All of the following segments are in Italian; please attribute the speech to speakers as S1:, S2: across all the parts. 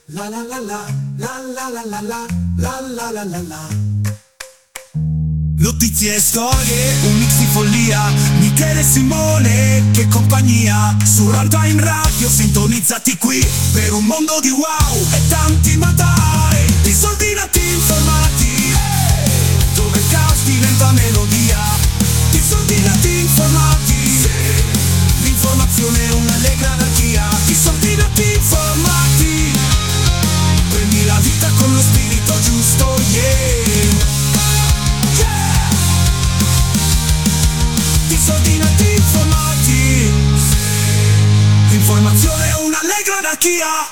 S1: La la la la, la la la la la, la la la la la. Notizie e storie, un mix di follia, Michele e Simone, che compagnia. Su Runtime Radio sintonizzati qui, per un mondo di wow e tanti ma dai, disordinati informati, dove il caos diventa melodia. Disordinati informati, l'informazione è un'allegra anarchia. Disordinati informati, prendi la vita con lo spirito giusto, yeah. Disordinati informati, l'informazione è un'allegra anarchia.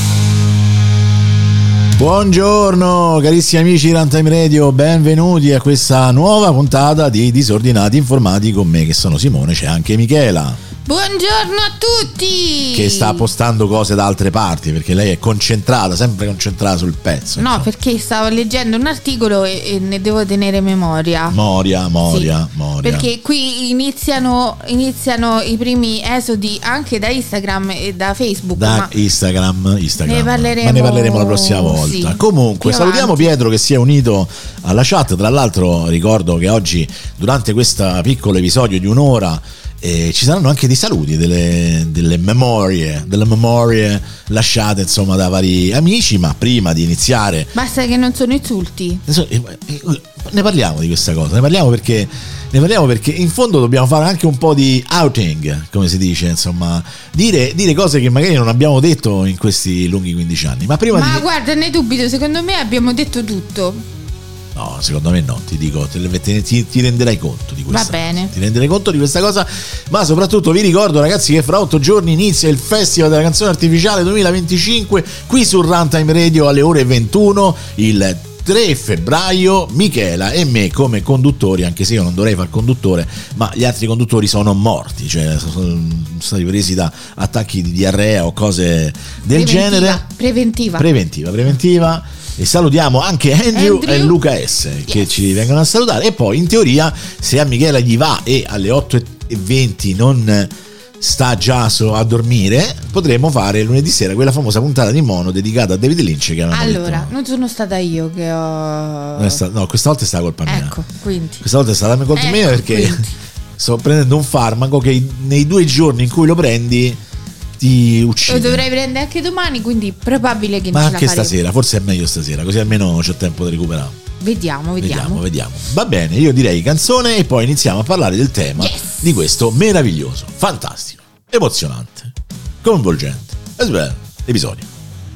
S2: Buongiorno carissimi amici di Runtime Radio, benvenuti a questa nuova puntata di Disordinati Informati con me che sono Simone, c'è anche Michela.
S3: Buongiorno a tutti!
S2: Che sta postando cose da altre parti perché lei è concentrata, sempre concentrata sul pezzo.
S3: No,
S2: insomma.
S3: perché stavo leggendo un articolo e ne devo tenere memoria.
S2: Moria.
S3: Perché qui iniziano i primi esodi anche da Instagram e da Facebook.
S2: Instagram.
S3: Ne parleremo,
S2: ma ne parleremo la prossima volta.
S3: Sì.
S2: Comunque
S3: Più
S2: salutiamo
S3: avanti.
S2: Pietro che si è unito alla chat. Tra l'altro ricordo che oggi durante questo piccolo episodio di un'ora ci saranno anche dei saluti, delle memorie lasciate insomma da vari amici. Ma prima di iniziare,
S3: Basta che non sono insulti.
S2: ne parliamo di questa cosa, ne parliamo perché in fondo dobbiamo fare anche un po' di outing, come si dice, insomma, dire cose che magari non abbiamo detto in questi lunghi 15 anni. Ma
S3: Guarda, ne dubito, secondo me abbiamo detto tutto.
S2: No, secondo me no, ti dico, ti renderai conto di questa.
S3: Va bene.
S2: Ti renderai conto di questa cosa, ma soprattutto vi ricordo ragazzi che fra 8 giorni inizia il Festival della Canzone Artificiale 2025 qui su Runtime Radio alle ore 21, il 3 febbraio. Michela e me come conduttori, anche se io non dovrei far conduttore, ma gli altri conduttori sono morti, cioè sono stati presi da attacchi di diarrea o cose del genere. Preventiva. E salutiamo anche Andrew e Luca S che ci vengono a salutare. E poi in teoria, se a Michela gli va e alle 8:20 non sta già a dormire, potremo fare lunedì sera quella famosa puntata di Mono dedicata a David Lynch che
S3: allora non sono stata io che ho...
S2: No, questa volta è stata colpa mia.
S3: Ecco, quindi
S2: questa volta è stata colpa mia perché sto prendendo un farmaco che nei 2 giorni in cui lo prendi ti uccide.
S3: Lo dovrei prendere anche domani, quindi probabile che
S2: ma
S3: non ce
S2: anche
S3: la faremo.
S2: stasera, forse è meglio stasera, così almeno c'ho tempo di recuperare.
S3: Vediamo.
S2: Va bene, io direi canzone e poi iniziamo a parlare del tema di questo meraviglioso, fantastico, emozionante, coinvolgente episodio.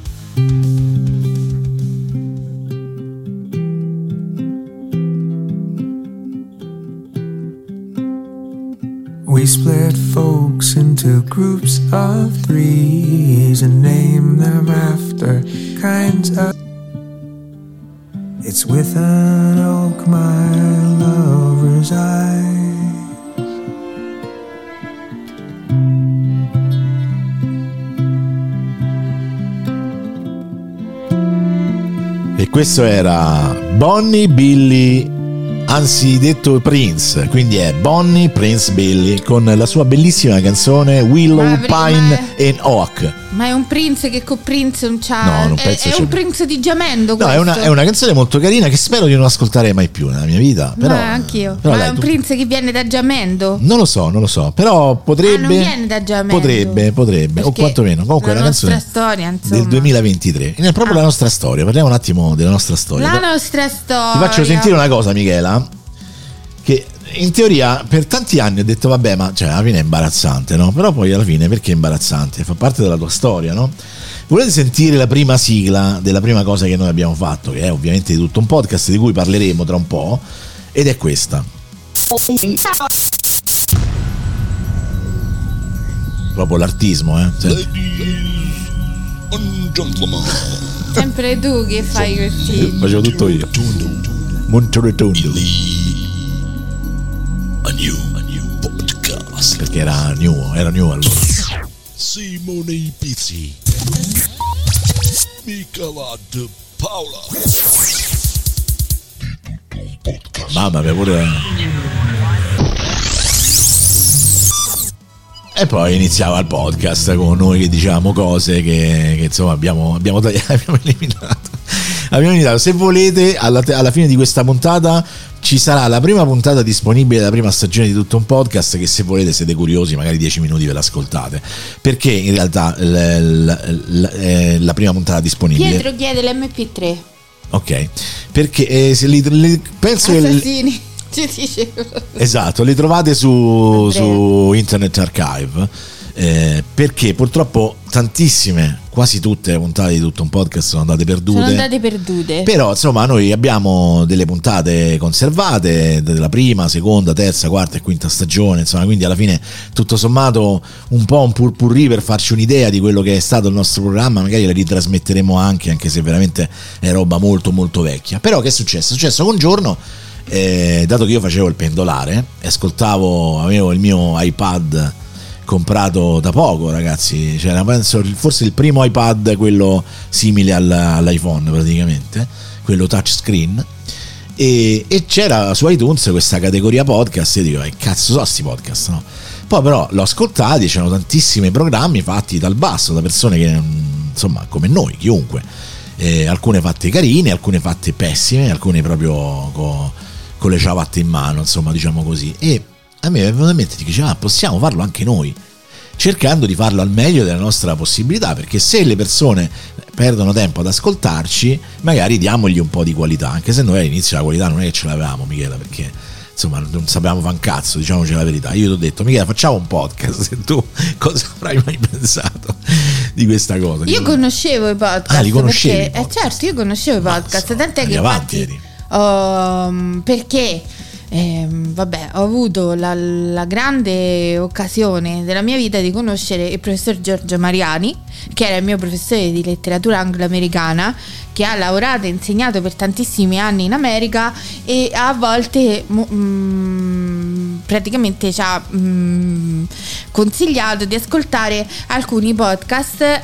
S1: We split folks into groups of 3s and name them after kinds of. It's with an oak my lover's eyes.
S2: E questo era Bonnie Billy, anzi detto Prince, quindi è Bonnie Prince Billy con la sua bellissima canzone Willow, Pine and Oak.
S3: Ma è un Prince che con Prince non c'ha.
S2: No, non
S3: è
S2: penso
S3: un Prince di Giamendo
S2: questo. No, è una canzone molto carina che spero di non ascoltare mai più nella mia vita. Però,
S3: anch'io.
S2: Però
S3: ma
S2: dai,
S3: è un Prince che viene da Giamendo?
S2: Non lo so, però potrebbe.
S3: Non viene da Giamendo.
S2: Potrebbe, o quantomeno. Comunque è una canzone
S3: storia,
S2: del 2023. È proprio la nostra storia. Parliamo un attimo della nostra storia.
S3: La nostra storia.
S2: Ti faccio sentire una cosa, Michela, che in teoria per tanti anni ho detto vabbè, ma cioè alla fine è imbarazzante, no? Però poi alla fine perché è imbarazzante? Fa parte della tua storia, no? Volete sentire la prima sigla della prima cosa che noi abbiamo fatto, che è ovviamente di tutto un podcast di cui parleremo tra un po', ed è questa. Proprio l'artismo,
S4: Ladies and gentlemen.
S3: Sempre tu che fai questi.
S2: Facevo tutto io. Monteretondo.
S4: A new podcast.
S2: Perché era new allora.
S4: Simone Pizzi, Michela De Paola.
S2: Mamma mia, pure. E poi iniziava il podcast con noi che diciamo cose che insomma abbiamo eliminato. Abbiamo eliminato. Se volete, alla fine di questa puntata ci sarà la prima puntata disponibile della prima stagione di Tutto un Podcast, che se volete, siete curiosi, magari 10 minuti ve l'ascoltate, perché in realtà la prima puntata disponibile.
S3: Pietro chiede l'MP3.
S2: Ok, perché penso
S3: Assassini. Ci dicevo.
S2: Esatto, li trovate su Internet Archive, perché purtroppo tantissime, quasi tutte le puntate di Tutto un Podcast sono andate perdute. Però insomma noi abbiamo delle puntate conservate della prima, seconda, terza, quarta e quinta stagione, insomma, quindi alla fine tutto sommato un po' un purpurri per farci un'idea di quello che è stato il nostro programma. Magari la ritrasmetteremo anche se veramente è roba molto molto vecchia. Però che è successo? È successo che un giorno, dato che io facevo il pendolare e avevo il mio iPad comprato da poco, ragazzi, cioè penso forse il primo iPad, quello simile all'iPhone praticamente, quello touchscreen, e c'era su iTunes questa categoria podcast, e dico che cazzo sono sti podcast, no? Poi però l'ho ascoltati, c'erano tantissimi programmi fatti dal basso da persone che insomma come noi, chiunque, alcune fatte carine, alcune fatte pessime, alcune proprio con le ciabatte in mano, insomma, diciamo così. E a me è venuto in mente, dicevo, possiamo farlo anche noi, cercando di farlo al meglio della nostra possibilità, perché se le persone perdono tempo ad ascoltarci, magari diamogli un po' di qualità, anche se noi all'inizio la qualità non è che ce l'avevamo, Michela, perché insomma non sapevamo fare un cazzo, diciamoci la verità. Io ti ho detto, Michela, facciamo un podcast, e tu cosa avrai mai pensato di questa cosa?
S3: Io conoscevo i podcast.
S2: Li conoscevi? Perché,
S3: certo, io conoscevo i podcast, tant'è che
S2: avanti,
S3: perché vabbè, ho avuto la grande occasione della mia vita di conoscere il professor Giorgio Mariani, che era il mio professore di letteratura anglo-americana, che ha lavorato e insegnato per tantissimi anni in America, e a volte praticamente ci ha consigliato di ascoltare alcuni podcast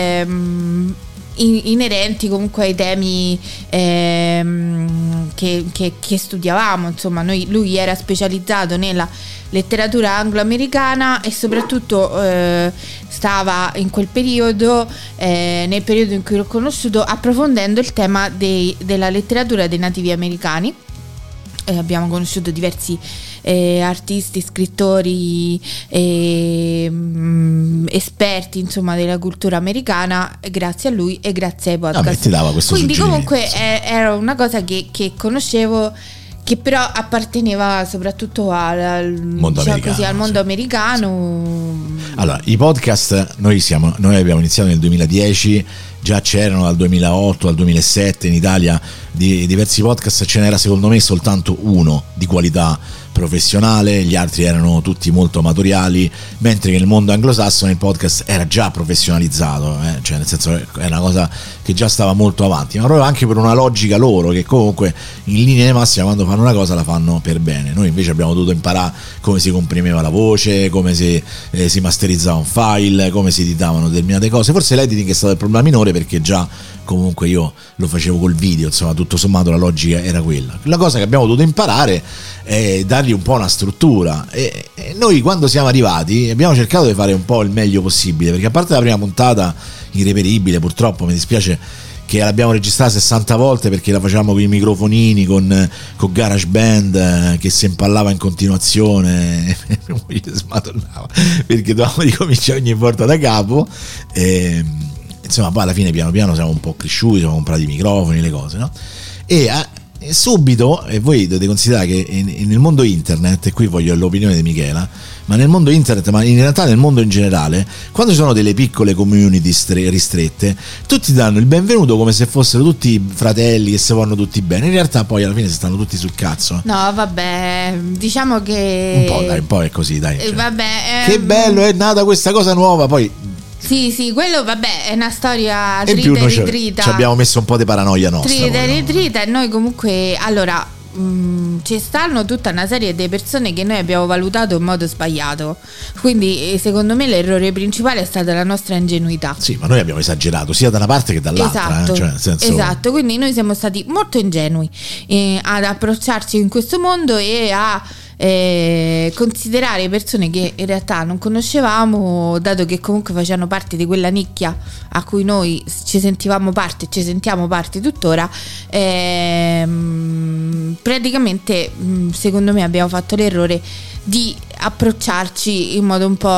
S3: inerenti comunque ai temi che studiavamo. Insomma, lui era specializzato nella letteratura anglo-americana e soprattutto stava in quel periodo, nel periodo in cui l'ho conosciuto, approfondendo il tema della letteratura dei nativi americani. Abbiamo conosciuto diversi artisti, scrittori, esperti, insomma, della cultura americana, grazie a lui e grazie ai podcast.
S2: Ti dava questo
S3: quindi
S2: suggerimento,
S3: comunque era una cosa che conoscevo, che però apparteneva soprattutto al mondo americano.
S2: Allora, i podcast noi abbiamo iniziato nel 2010, già c'erano dal 2008 al 2007 in Italia diversi podcast, ce n'era secondo me soltanto uno di qualità professionale, gli altri erano tutti molto amatoriali, mentre che nel mondo anglosassone il podcast era già professionalizzato, cioè nel senso è una cosa che già stava molto avanti, ma proprio anche per una logica loro, che comunque in linea di massima quando fanno una cosa la fanno per bene. Noi invece abbiamo dovuto imparare come si comprimeva la voce, come si masterizzava un file, come si editavano determinate cose. Forse l'editing è stato il problema minore, perché già comunque io lo facevo col video, insomma tutto sommato la logica era quella. La cosa che abbiamo dovuto imparare è dargli un po' una struttura, e noi quando siamo arrivati abbiamo cercato di fare un po' il meglio possibile, perché a parte la prima puntata irreperibile, purtroppo mi dispiace che l'abbiamo registrata 60 volte, perché la facevamo con i microfonini, con GarageBand, che si impallava in continuazione smadonnava, perché dovevamo ricominciare ogni volta da capo. Insomma, poi alla fine piano piano siamo un po' cresciuti, siamo comprati i microfoni, le cose, no? E subito, e voi dovete considerare che nel mondo internet, e qui voglio l'opinione di Michela, ma nel mondo internet, ma in realtà nel mondo in generale, quando ci sono delle piccole community ristrette, tutti danno il benvenuto come se fossero tutti fratelli che si vogliono tutti bene. In realtà poi alla fine si stanno tutti sul cazzo.
S3: No, vabbè, diciamo che
S2: un po' è così, dai, cioè.
S3: Vabbè,
S2: che bello, è nata questa cosa nuova, poi
S3: sì, quello vabbè è una storia
S2: trita e ritrita. Ci abbiamo messo un po' di paranoia nostra.
S3: Trita e ritrita, e noi comunque, allora, ci stanno tutta una serie di persone che noi abbiamo valutato in modo sbagliato. Quindi secondo me l'errore principale è stata la nostra ingenuità.
S2: Sì, ma noi abbiamo esagerato sia da una parte che dall'altra.
S3: Esatto,
S2: cioè, nel senso...
S3: esatto. Quindi noi siamo stati molto ingenui ad approcciarci in questo mondo e a considerare persone che in realtà non conoscevamo, dato che comunque facevano parte di quella nicchia a cui noi ci sentivamo parte, ci sentiamo parte tuttora. Praticamente secondo me abbiamo fatto l'errore di approcciarci in modo un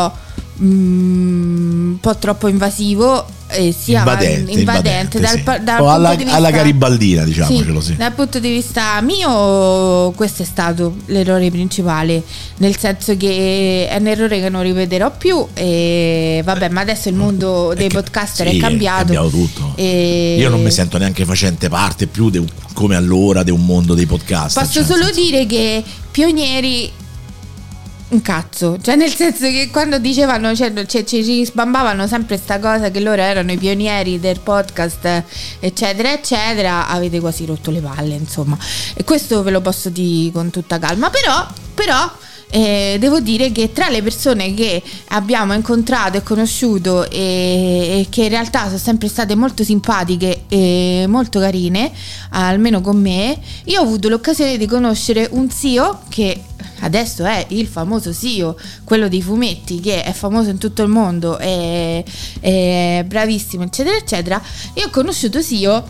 S3: po' troppo invasivo, sia invadente
S2: sì.
S3: dal
S2: o
S3: punto
S2: alla,
S3: di vista,
S2: alla garibaldina, diciamocelo, sì.
S3: Dal punto di vista mio questo è stato l'errore principale, nel senso che è un errore che non ripeterò più, e vabbè, ma adesso il mondo dei podcaster
S2: sì,
S3: è cambiato
S2: tutto. Io non mi sento neanche facente parte più come allora di un mondo dei podcast.
S3: Posso solo dire che pionieri un cazzo, cioè nel senso che quando dicevano, ci sbambavano sempre sta cosa che loro erano i pionieri del podcast, eccetera eccetera, avete quasi rotto le palle, insomma, e questo ve lo posso dire con tutta calma, però devo dire che tra le persone che abbiamo incontrato e conosciuto e che in realtà sono sempre state molto simpatiche e molto carine, almeno con me, io ho avuto l'occasione di conoscere un zio che adesso è il famoso zio, quello dei fumetti, che è famoso in tutto il mondo, è bravissimo, eccetera eccetera. Io ho conosciuto zio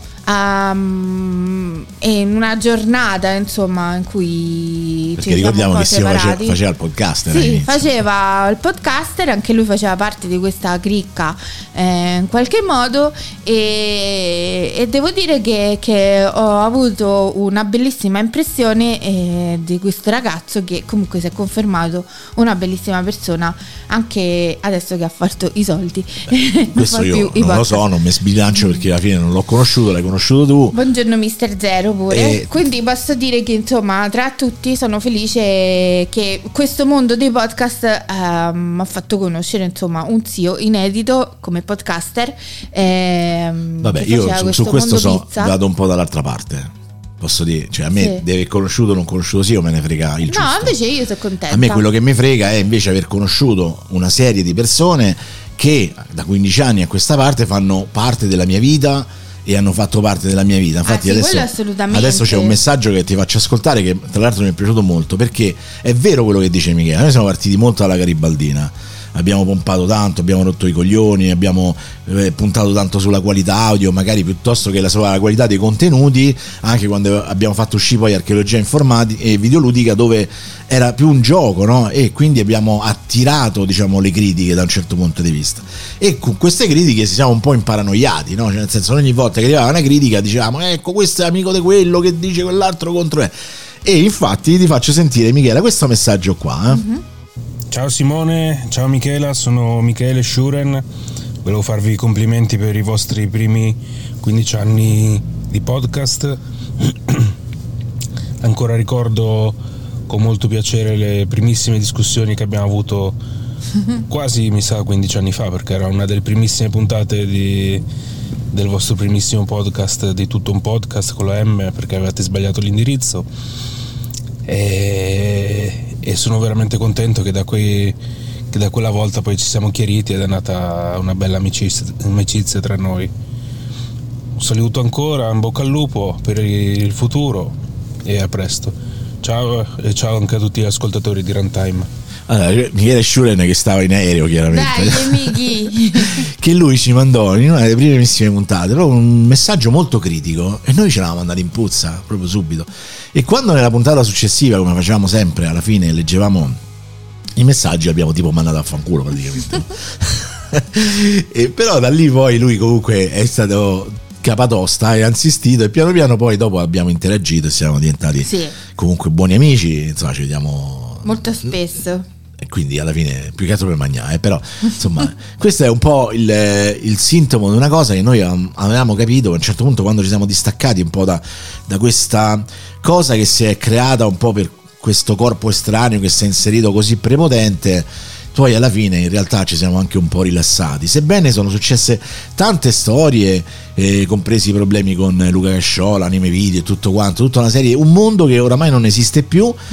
S3: in una giornata, insomma, in cui
S2: perché ricordiamo che zio faceva il podcaster.
S3: Sì, faceva il podcaster, anche lui faceva parte di questa cricca in qualche modo, e devo dire che ho avuto una bellissima impressione di questo ragazzo, che comunque si è confermato una bellissima persona anche adesso che ha fatto i soldi.
S2: Questo io non lo so, non mi sbilancio perché alla fine non l'ho conosciuto, l'hai conosciuto tu.
S3: Buongiorno Mister Zero pure. Quindi posso dire che insomma tra tutti sono felice che questo mondo dei podcast mi ha fatto conoscere insomma un zio inedito come podcaster.
S2: Vabbè, io su questo vado un po' dall'altra parte. Posso dire, cioè a me
S3: sì,
S2: deve conosciuto o non conosciuto sia, me ne frega il giusto.
S3: No, invece io sono contenta.
S2: A me quello che mi frega è invece aver conosciuto una serie di persone che da 15 anni a questa parte fanno parte della mia vita e hanno fatto parte della mia vita. Infatti adesso c'è un messaggio che ti faccio ascoltare, che tra l'altro mi è piaciuto molto, perché è vero quello che dice Michele. Noi siamo partiti molto alla garibaldina, abbiamo pompato tanto, abbiamo rotto i coglioni, abbiamo puntato tanto sulla qualità audio, magari piuttosto che sulla qualità dei contenuti, anche quando abbiamo fatto uscire poi archeologia informatica e videoludica, dove era più un gioco, no? E quindi abbiamo attirato, diciamo, le critiche da un certo punto di vista, e con queste critiche si siamo un po' imparanoiati, no? Cioè, nel senso, ogni volta che arrivava una critica dicevamo ecco, questo è amico di quello che dice quell'altro contro me. E infatti ti faccio sentire, Michela, questo messaggio qua.
S3: Mm-hmm.
S5: Ciao Simone, ciao Michela, sono Michele Schuren, volevo farvi i complimenti per i vostri primi 15 anni di podcast. Ancora ricordo con molto piacere le primissime discussioni che abbiamo avuto quasi, mi sa, 15 anni fa, perché era una delle primissime puntate del vostro primissimo podcast, di Tutto un Podcast con la M, perché avevate sbagliato l'indirizzo. E sono veramente contento che da quella volta poi ci siamo chiariti ed è nata una bella amicizia tra noi. Un saluto ancora, in bocca al lupo per il futuro e a presto. Ciao, e ciao anche a tutti gli ascoltatori di Runtime.
S2: Allora, Michele Schuren, che stava in aereo chiaramente,
S3: dai amici,
S2: che lui ci mandò in una delle primissime puntate proprio un messaggio molto critico, e noi ce l'avamo mandato in puzza proprio subito. E quando nella puntata successiva, come facevamo sempre, alla fine leggevamo i messaggi, abbiamo tipo mandato a fanculo praticamente. E però da lì poi lui comunque è stato capatosta e ha insistito, e piano piano poi dopo abbiamo interagito e siamo diventati comunque buoni amici, insomma ci vediamo
S3: molto spesso.
S2: E quindi alla fine più che altro per mangiare, però insomma questo è un po' il sintomo di una cosa che noi avevamo capito a un certo punto, quando ci siamo distaccati un po' da questa cosa che si è creata un po' per questo corpo estraneo che si è inserito così prepotente. Poi alla fine in realtà ci siamo anche un po' rilassati, sebbene sono successe tante storie, compresi i problemi con Luca Casciola, Anime Video e tutto quanto, tutta una serie, un mondo che oramai non esiste più.
S3: No.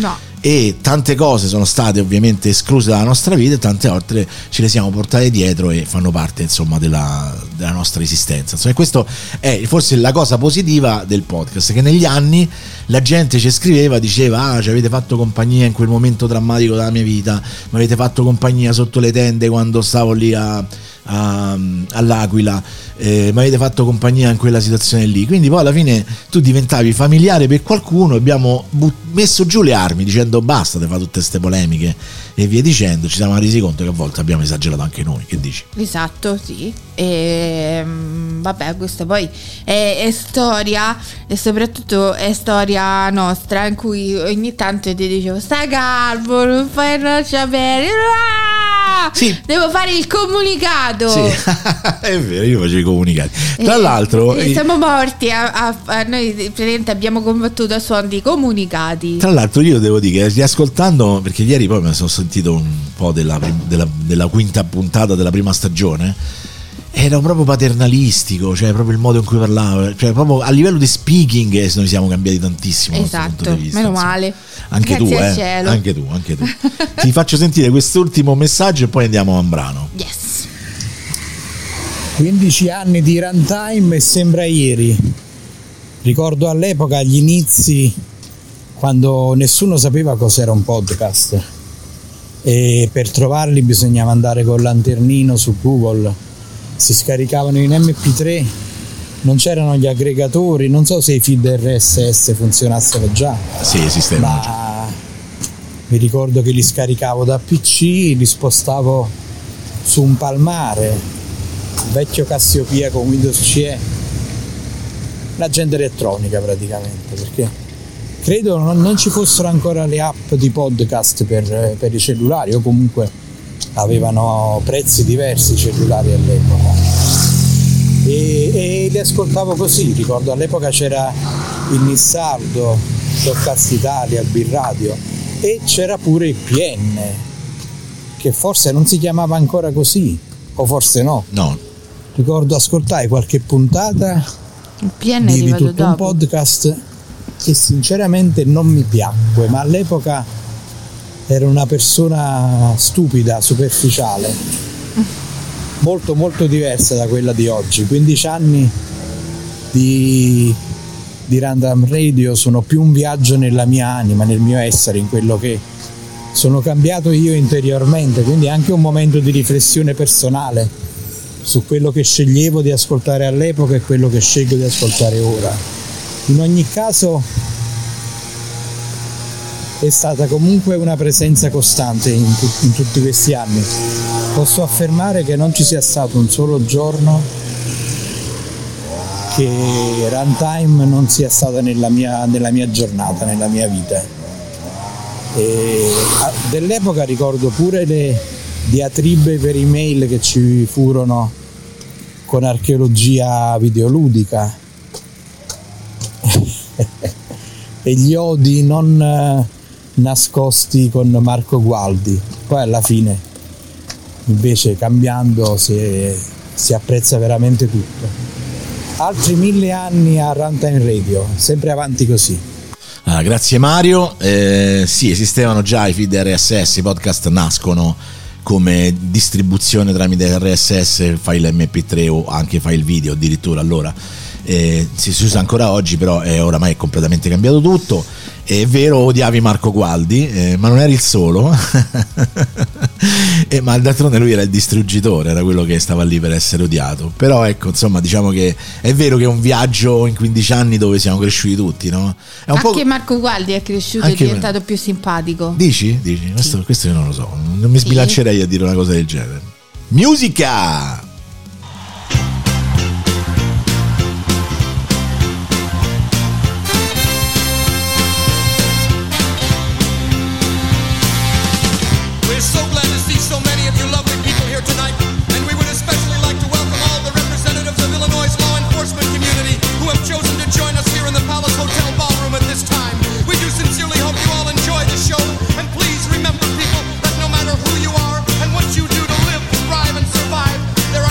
S2: e tante cose sono state ovviamente escluse dalla nostra vita e tante altre ce le siamo portate dietro e fanno parte insomma della nostra esistenza. Insomma, e questo è forse la cosa positiva del podcast, che negli anni la gente ci scriveva, diceva ci avete fatto compagnia in quel momento drammatico della mia vita, mi avete fatto compagnia sotto le tende quando stavo lì all'Aquila, mi avete fatto compagnia in quella situazione lì. Quindi poi alla fine tu diventavi familiare per qualcuno, abbiamo messo giù le armi dicendo basta di fare tutte queste polemiche e via dicendo. Ci siamo resi conto che a volte abbiamo esagerato anche noi. Che dici?
S3: Esatto, sì. E vabbè, questa poi è storia, e soprattutto è storia nostra, in cui ogni tanto ti dicevo stai calmo, non fai roccia bene,
S2: sì,
S3: devo fare il comunicato.
S2: Sì. È vero, io facevo i comunicati. Tra l'altro
S3: siamo morti noi praticamente abbiamo combattuto a suon di comunicati.
S2: Tra l'altro io devo dire che riascoltando, perché ieri poi mi sono sentito un po' della quinta puntata della prima stagione, era proprio paternalistico, cioè proprio il modo in cui parlava, cioè proprio a livello di speaking noi siamo cambiati tantissimo.
S3: Esatto, meno male.
S2: Anche
S3: grazie
S2: tu,
S3: al cielo.
S2: Anche tu. Ti faccio sentire quest'ultimo messaggio e poi andiamo a un brano.
S3: Yes.
S6: 15 anni di runtime e sembra ieri. Ricordo all'epoca gli inizi, quando nessuno sapeva cos'era un podcast e per trovarli bisognava andare col lanternino su Google, si scaricavano in MP3, non c'erano gli aggregatori, non so se i feed RSS funzionassero già.
S2: Sì, esistevano già.
S6: Ma mi ricordo che li scaricavo da PC, li spostavo su un Palmare, vecchio Cassiopeia con Windows CE, l'agenda elettronica praticamente, perché credo non ci fossero ancora le app di podcast per i cellulari, o comunque avevano prezzi diversi i cellulari all'epoca, e li ascoltavo così. Ricordo all'epoca c'era il Nissardo, Podcast Italia, il B-Radio, e c'era pure il PN, che forse non si chiamava ancora così, o forse no. Ricordo ascoltai qualche puntata
S3: il PN
S6: di tutto un podcast che sinceramente non mi piacque, ma all'epoca ero una persona stupida, superficiale, molto molto diversa da quella di oggi. 15 anni di Random Radio sono più un viaggio nella mia anima, nel mio essere, in quello che sono cambiato io interiormente, quindi anche un momento di riflessione personale su quello che sceglievo di ascoltare all'epoca e quello che scelgo di ascoltare ora. In ogni caso è stata comunque una presenza costante in tutti questi anni. Posso affermare che non ci sia stato un solo giorno che Runtime non sia stata nella mia giornata, nella mia vita. E dell'epoca ricordo pure le diatribe per email che ci furono con archeologia videoludica e gli odi non nascosti con Marco Gualdi. Poi alla fine invece cambiando si apprezza veramente tutto. Altri 1000 anni a Runtime Radio, sempre avanti così.
S2: Grazie Mario. Sì, esistevano già i feed RSS, i podcast nascono come distribuzione tramite RSS, file MP3 o anche file video addirittura allora. Si usa ancora oggi, però oramai è completamente cambiato tutto. È vero, odiavi Marco Gualdi, ma non eri il solo. Ma d'altronde lui era il distruggitore, era quello che stava lì per essere odiato. Però ecco, insomma, diciamo che è vero che è un viaggio in 15 anni dove siamo cresciuti tutti, no? È un
S3: anche
S2: po'...
S3: Marco Gualdi è cresciuto, è diventato più simpatico.
S2: Dici? Questo io non lo so, non mi sbilancerei a dire una cosa del genere. Musica!
S7: Remember, people, that no matter who you are and what you do to live, thrive, and survive, there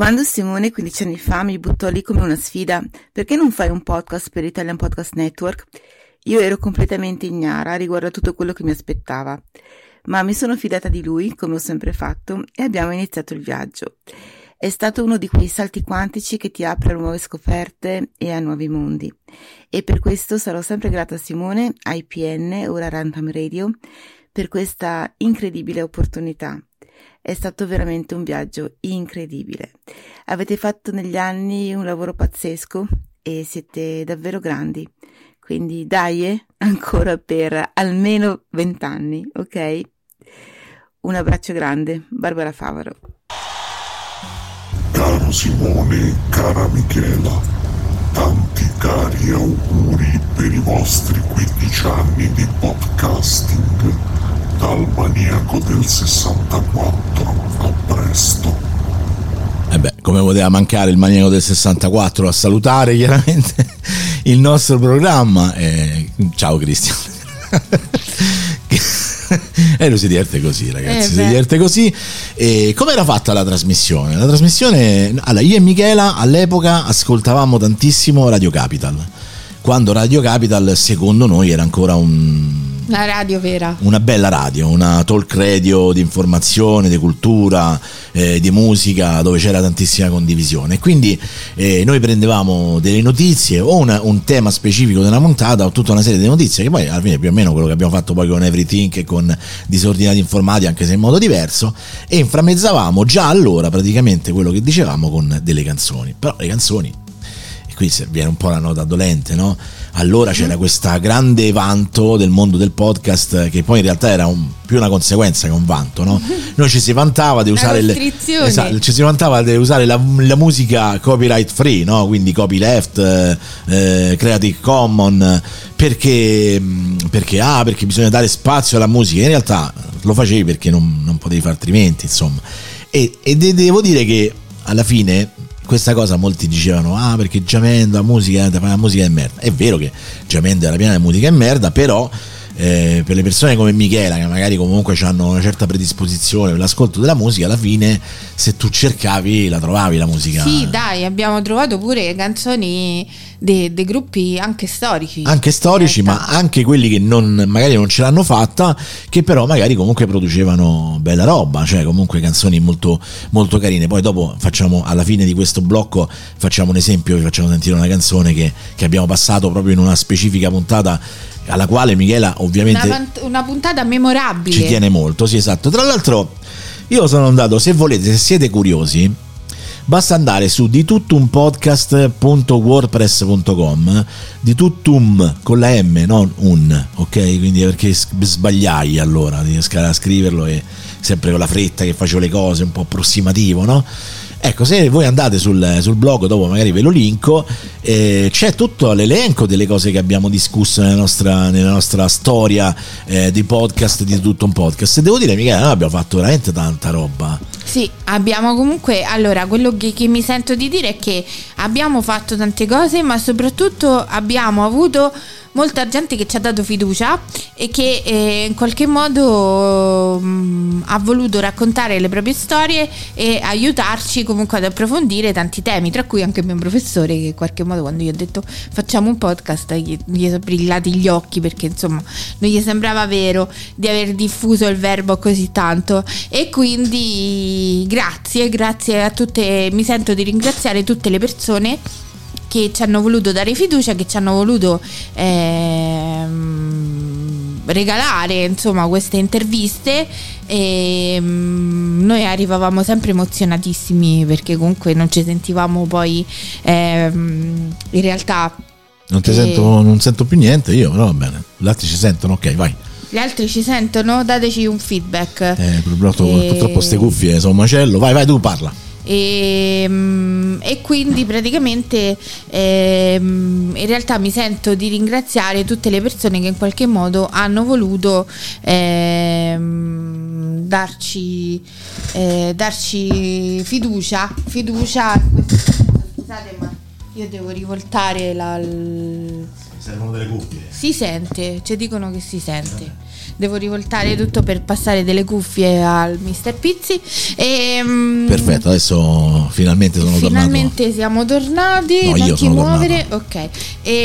S7: Quando Simone 15 anni fa mi buttò lì come una sfida, perché non fai un podcast per Italian Podcast Network? Io ero completamente ignara riguardo a tutto quello che mi aspettava, ma mi sono fidata di lui, come ho sempre fatto, e abbiamo iniziato il viaggio. È stato uno di quei salti quantici che ti apre a nuove scoperte e a nuovi mondi. E per questo sarò sempre grata a Simone, a IPN, ora Runtime Radio, per questa incredibile opportunità. È stato veramente un viaggio incredibile. Avete fatto negli anni un lavoro pazzesco e siete davvero grandi. Quindi dai, ancora per almeno 20 anni, ok? Un abbraccio grande, Barbara Favaro.
S8: Caro Simone, cara Michela, tanti cari auguri per i vostri 15 anni di podcasting. Dal maniaco del 64, a presto.
S2: Come poteva mancare il maniaco del 64 a salutare chiaramente il nostro programma. Ciao Cristian. E lui si diverte così, ragazzi, si diverte così. E come era fatta la trasmissione? La trasmissione, allora, io e Michela all'epoca ascoltavamo tantissimo Radio Capital, quando Radio Capital secondo noi era ancora
S3: una radio vera,
S2: una bella radio, una talk radio di informazione, di cultura, di musica, dove c'era tantissima condivisione. Quindi noi prendevamo delle notizie o un tema specifico della puntata o tutta una serie di notizie, che poi alla fine più o meno quello che abbiamo fatto poi con Everything e con Disordinati Informati, anche se in modo diverso, e inframmezzavamo già allora praticamente quello che dicevamo con delle canzoni. Però le canzoni, e qui viene un po' la nota dolente, no? Allora c'era questa grande vanto del mondo del podcast, che poi in realtà era più una conseguenza che un vanto, no? Noi ci si vantava di usare ci si vantava di usare la musica copyright free, no? Quindi copyleft, Creative Commons, perché bisogna dare spazio alla musica. In realtà lo facevi perché non potevi fare altrimenti, insomma. E devo dire che alla fine questa cosa molti dicevano perché Jamendo la musica è merda. È vero che Jamendo era piena di musica e merda, però per le persone come Michela, che magari comunque hanno una certa predisposizione per l'ascolto della musica, alla fine se tu cercavi la trovavi la musica.
S3: Sì, dai, abbiamo trovato pure canzoni dei gruppi anche storici,
S2: ma anche quelli che magari non ce l'hanno fatta, che però magari comunque producevano bella roba, cioè comunque canzoni molto, molto carine. Poi dopo alla fine di questo blocco facciamo un esempio, vi facciamo sentire una canzone che abbiamo passato proprio in una specifica puntata, alla quale Michela ovviamente
S3: una puntata memorabile,
S2: ci tiene molto. Sì, esatto. Tra l'altro io sono andato, se volete, se siete curiosi, basta andare su dituttumpodcast.wordpress.com, dituttum con la M, non un, ok? Quindi perché sbagliai allora di scriverlo, e sempre con la fretta che facevo le cose, un po' approssimativo, no? Ecco, se voi andate sul blog, dopo magari ve lo linko, c'è tutto l'elenco delle cose che abbiamo discusso nella nostra storia di podcast, di tutto un podcast. E devo dire, Michele, noi abbiamo fatto veramente tanta roba.
S3: Sì, abbiamo comunque, allora, quello che mi sento di dire è che abbiamo fatto tante cose, ma soprattutto abbiamo avuto molta gente che ci ha dato fiducia e che in qualche modo ha voluto raccontare le proprie storie e aiutarci comunque ad approfondire tanti temi, tra cui anche il mio professore, che in qualche modo, quando gli ho detto facciamo un podcast, gli sono brillati gli occhi, perché insomma non gli sembrava vero di aver diffuso il verbo così tanto. E quindi grazie a tutte, mi sento di ringraziare tutte le persone che ci hanno voluto dare fiducia, che ci hanno voluto regalare insomma queste interviste, e noi arrivavamo sempre emozionatissimi, perché comunque non ci sentivamo poi in realtà
S2: non sento più niente io, però va bene, gli altri ci sentono, ok, vai.
S3: Gli altri ci sentono? Dateci un feedback.
S2: Purtroppo ste cuffie sono un macello. Vai, tu parla.
S3: E quindi praticamente in realtà mi sento di ringraziare tutte le persone che in qualche modo hanno voluto darci fiducia. Scusate, ma io devo rivoltare
S2: servono delle cuffie.
S3: Si sente, ci dicono che si sente. devo rivoltare tutto per passare delle cuffie al Mr. Pizzi.
S2: Perfetto, adesso finalmente sono
S3: finalmente siamo tornati.
S2: No,
S3: non
S2: io
S3: ti
S2: sono
S3: muovere,
S2: tornato.
S3: ok.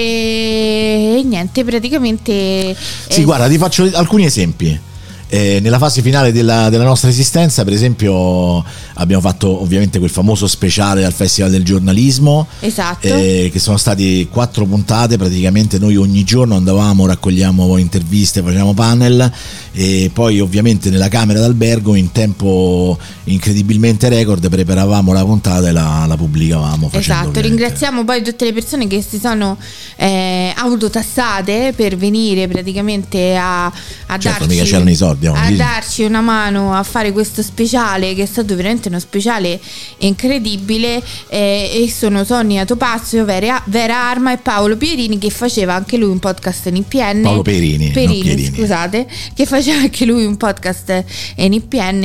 S3: E niente, praticamente
S2: Sì, guarda, ti faccio alcuni esempi. Nella fase finale della nostra esistenza, per esempio, abbiamo fatto ovviamente quel famoso speciale al Festival del Giornalismo,
S3: esatto,
S2: che sono stati 4 puntate. Praticamente noi ogni giorno andavamo, raccogliamo interviste, facevamo panel, e poi ovviamente nella camera d'albergo in tempo incredibilmente record preparavamo la puntata e la pubblicavamo.
S3: Esatto, ringraziamo poi tutte le persone che si sono autotassate per venire praticamente a
S2: certo,
S3: darci,
S2: mica c'erano i soldi,
S3: a darci una mano a fare questo speciale, che è stato veramente uno speciale incredibile, e sono Sonia Topazio, Vera Arma e Paolo Pierini, che faceva anche lui un podcast in IPN.
S2: Paolo Pierini,
S3: scusate, che faceva anche lui un podcast in IPN,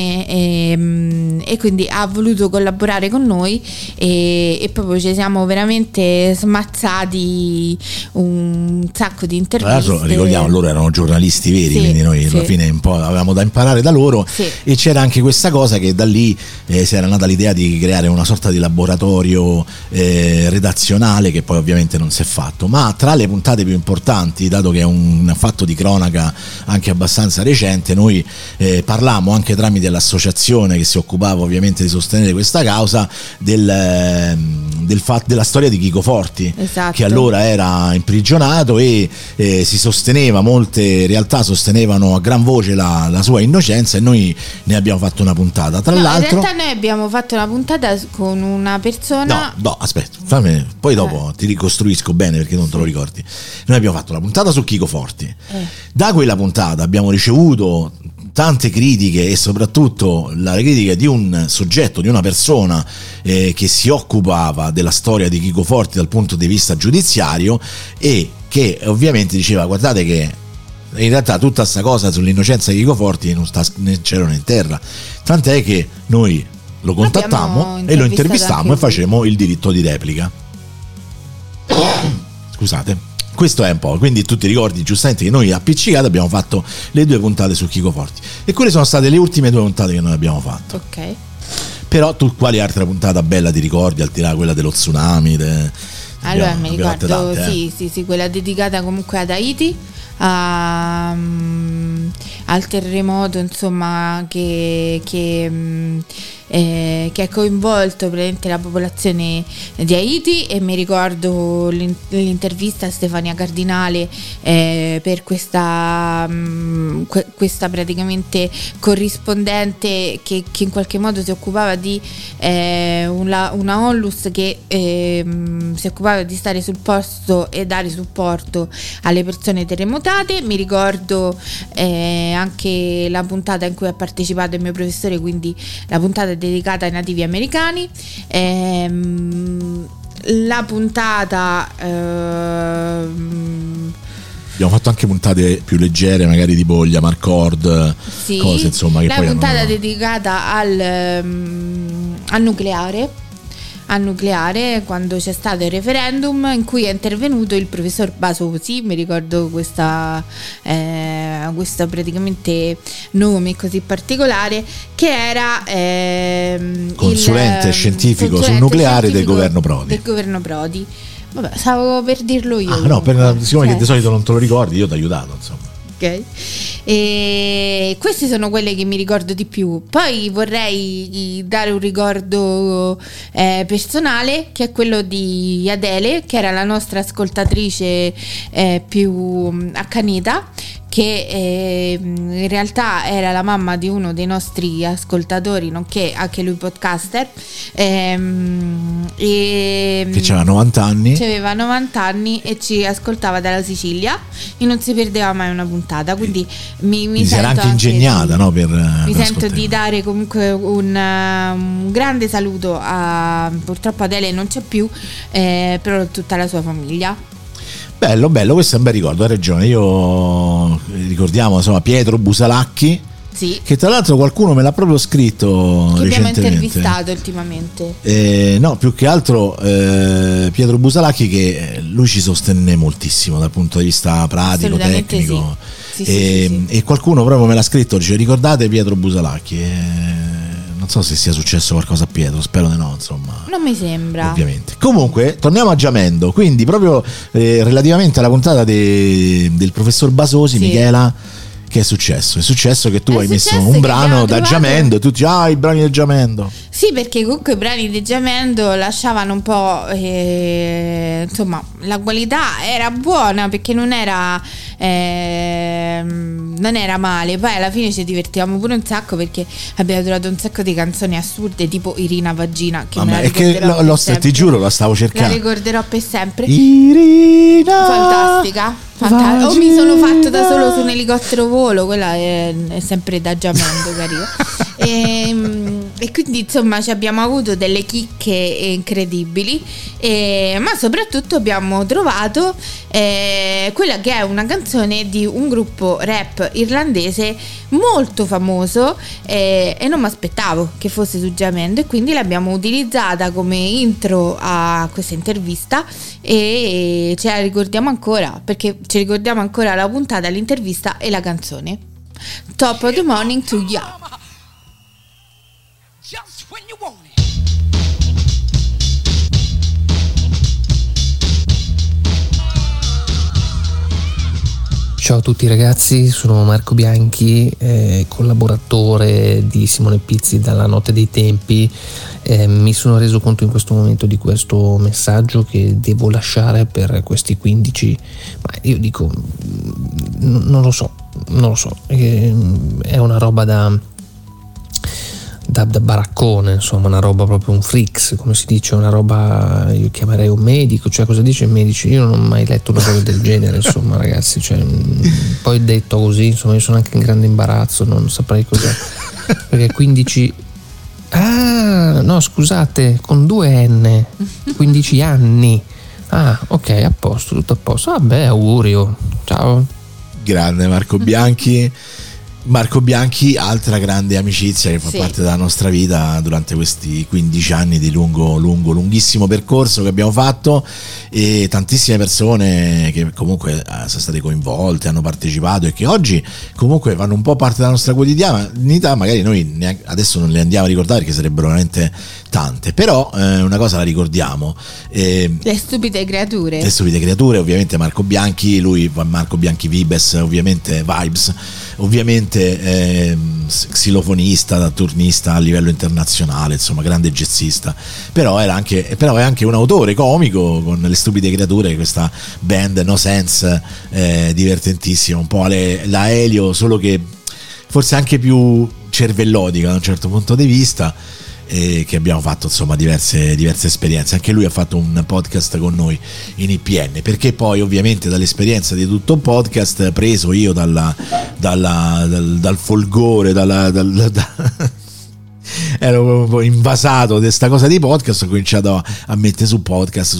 S3: e quindi ha voluto collaborare con noi, e proprio ci siamo veramente smazzati un sacco di interviste.
S2: Tra l'altro ricordiamo, loro erano giornalisti veri,
S3: sì,
S2: quindi noi
S3: sì,
S2: alla fine un po' avevamo da imparare da loro,
S3: sì.
S2: E c'era anche questa cosa che da lì si era nata l'idea di creare una sorta di laboratorio redazionale, che poi ovviamente non si è fatto. Ma tra le puntate più importanti, dato che è un fatto di cronaca anche abbastanza recente, noi parlammo anche tramite l'associazione che si occupava ovviamente di sostenere questa causa della storia di Chico Forti,
S3: esatto,
S2: che allora era imprigionato, e si sosteneva, molte realtà sostenevano a gran voce la sua innocenza, e noi ne abbiamo fatto una puntata. Tra l'altro,
S3: in realtà noi abbiamo fatto una puntata con una persona.
S2: No, aspetta, poi dopo ti ricostruisco bene, perché non te lo ricordi. Noi abbiamo fatto la puntata su Chico Forti. Da quella puntata abbiamo ricevuto tante critiche, e soprattutto la critica di un soggetto, di una persona che si occupava della storia di Chico Forti dal punto di vista giudiziario, e che ovviamente diceva: guardate che in realtà tutta sta cosa sull'innocenza di Chico Forti non sta né cielo né terra, tant'è che noi lo contattammo e lo intervistammo e facemmo il diritto di replica. Scusate, questo è un po', quindi tu ti ricordi giustamente che noi appiccicato abbiamo fatto le 2 puntate su Chico Forti, e quelle sono state le ultime 2 puntate che noi abbiamo fatto.
S3: Ok.
S2: Però tu quale altra puntata bella ti ricordi, al di là quella dello tsunami?
S3: Allora mi ricordo
S2: tante,
S3: sì, quella dedicata comunque ad Haiti, al terremoto, insomma, che ha coinvolto praticamente la popolazione di Haiti, e mi ricordo l'intervista a Stefania Cardinale per questa praticamente corrispondente che in qualche modo si occupava di una onlus che si occupava di stare sul posto e dare supporto alle persone terremotate. Mi ricordo anche la puntata in cui ha partecipato il mio professore, quindi la puntata dedicata ai nativi americani, la puntata
S2: abbiamo fatto anche puntate più leggere, magari tipo gli Amarcord,
S3: sì,
S2: cose insomma che
S3: la
S2: poi
S3: puntata dedicata al nucleare, quando c'è stato il referendum in cui è intervenuto il professor Basosi. Mi ricordo questa praticamente nome così particolare, che era
S2: consulente scientifico sul nucleare del governo Prodi.
S3: Vabbè, stavo per dirlo io.
S2: Siccome che di solito non te lo ricordi, io ti ho aiutato, insomma.
S3: Ok, e queste sono quelle che mi ricordo di più. Poi vorrei dare un ricordo personale, che è quello di Adele, che era la nostra ascoltatrice più accanita, che in realtà era la mamma di uno dei nostri ascoltatori, nonché anche lui podcaster, che
S2: aveva 90
S3: anni e ci ascoltava dalla Sicilia e non si perdeva mai una puntata, quindi mi
S2: si era anche ingegnata, no,
S3: mi sento di dare comunque un grande saluto purtroppo Adele non c'è più, però tutta la sua famiglia.
S2: Bello, questo è un bel ricordo, hai ragione. Io ricordiamo, insomma, Pietro Busalacchi,
S3: sì,
S2: che tra l'altro qualcuno me l'ha proprio scritto
S3: che
S2: recentemente.
S3: Abbiamo intervistato ultimamente.
S2: No, più che altro Pietro Busalacchi, che lui ci sostenne moltissimo dal punto di vista pratico, tecnico. E qualcuno proprio me l'ha scritto, dice ricordate Pietro Busalacchi, non so se sia successo qualcosa a Pietro, spero di no, insomma.
S3: Non mi sembra.
S2: Ovviamente. Comunque, torniamo a Giamendo, quindi proprio relativamente alla puntata del professor Basosi, Michela, che è successo? È successo che tu hai messo un brano da Giamendo, tutti i brani del Giamendo.
S3: Sì, perché comunque i brani di Giamendo lasciavano un po', insomma, la qualità era buona perché non era male. Poi alla fine ci divertivamo pure un sacco perché abbiamo trovato un sacco di canzoni assurde, tipo Irina Vagina, che
S2: è che ti giuro, la stavo cercando.
S3: La ricorderò per sempre.
S2: Irina
S3: fantastica. O mi sono fatto da solo su un elicottero volo, quella è sempre da Giamendo, carino. E quindi insomma ci abbiamo avuto delle chicche incredibili, ma soprattutto abbiamo trovato quella che è una canzone di un gruppo rap irlandese molto famoso, e non mi aspettavo che fosse su Giamendo, e quindi l'abbiamo utilizzata come intro a questa intervista e ce la ricordiamo ancora, perché ci ricordiamo ancora la puntata, l'intervista e la canzone. Top of the Morning to Ya.
S9: Just when you want it.
S10: Ciao a tutti ragazzi, sono Marco Bianchi, collaboratore di Simone Pizzi dalla Notte dei Tempi. Mi sono reso conto in questo momento di questo messaggio che devo lasciare per questi 15, ma io dico non lo so, è una roba da baraccone, insomma, una roba proprio un freaks, come si dice, una roba, io chiamerei un medico, cioè cosa dice il medico? Io non ho mai letto una cosa del genere, insomma ragazzi, cioè, poi detto così, insomma, io sono anche in grande imbarazzo, non saprei cos'è, perché 15, no scusate, con 2 N, 15 anni, ok, a posto, tutto a posto, vabbè, augurio, ciao. Grande
S2: Marco Bianchi. Marco Bianchi, altra grande amicizia che fa parte della nostra vita durante questi 15 anni di lunghissimo percorso che abbiamo fatto, e tantissime persone che comunque sono state coinvolte, hanno partecipato e che oggi comunque fanno un po' parte della nostra quotidianità. Magari noi adesso non le andiamo a ricordare perché sarebbero veramente tante, però una cosa la ricordiamo,
S3: le stupide creature,
S2: ovviamente Marco Bianchi, lui Marco Bianchi Vibes, ovviamente Vibes, ovviamente xilofonista, turnista a livello internazionale, insomma grande jazzista, però è anche un autore comico con Le Stupide Creature, questa band no sense divertentissima, un po' la Elio, solo che forse anche più cervellotica da un certo punto di vista, che abbiamo fatto insomma diverse esperienze. Anche lui ha fatto un podcast con noi in IPN, perché poi ovviamente dall'esperienza di tutto un podcast preso io dal folgore, ero un po' invasato di questa cosa di podcast, ho cominciato a mettere su podcast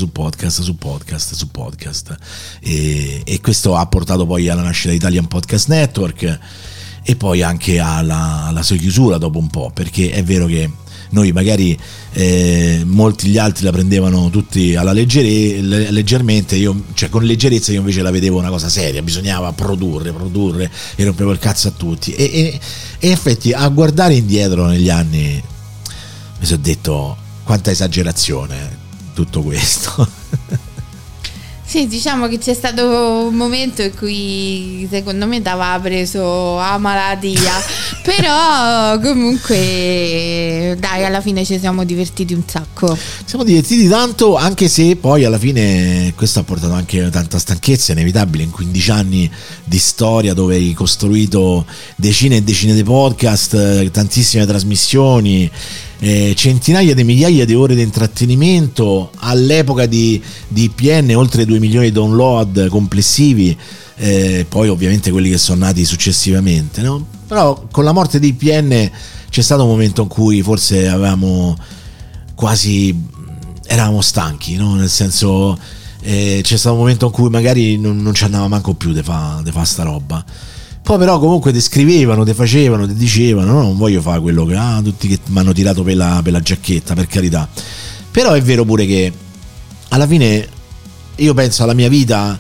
S2: e questo ha portato poi alla nascita di Italian Podcast Network e poi anche alla sua chiusura dopo un po', perché è vero che noi magari molti gli altri la prendevano tutti alla leggermente, con leggerezza, io invece la vedevo una cosa seria, bisognava produrre e rompevo il cazzo a tutti e in effetti a guardare indietro negli anni mi sono detto quanta esagerazione tutto questo.
S3: Sì, diciamo che c'è stato un momento in cui secondo me t'aveva preso a malattia, però comunque dai, alla fine ci siamo divertiti un sacco.
S2: Siamo divertiti tanto, anche se poi alla fine questo ha portato anche tanta stanchezza, inevitabile in 15 anni di storia dove hai costruito decine e decine di podcast, tantissime trasmissioni, centinaia di migliaia di ore di intrattenimento, all'epoca di IPN oltre 2 milioni di download complessivi, poi ovviamente quelli che sono nati successivamente, no? Però con la morte di IPN c'è stato un momento in cui forse eravamo stanchi, no? Nel senso, c'è stato un momento in cui magari non ci andava manco più di fa sta roba. Poi però comunque ti scrivevano, ti facevano, ti dicevano, no, non voglio fare quello che tutti che mi hanno tirato per la giacchetta, per carità. Però è vero pure che alla fine io penso alla mia vita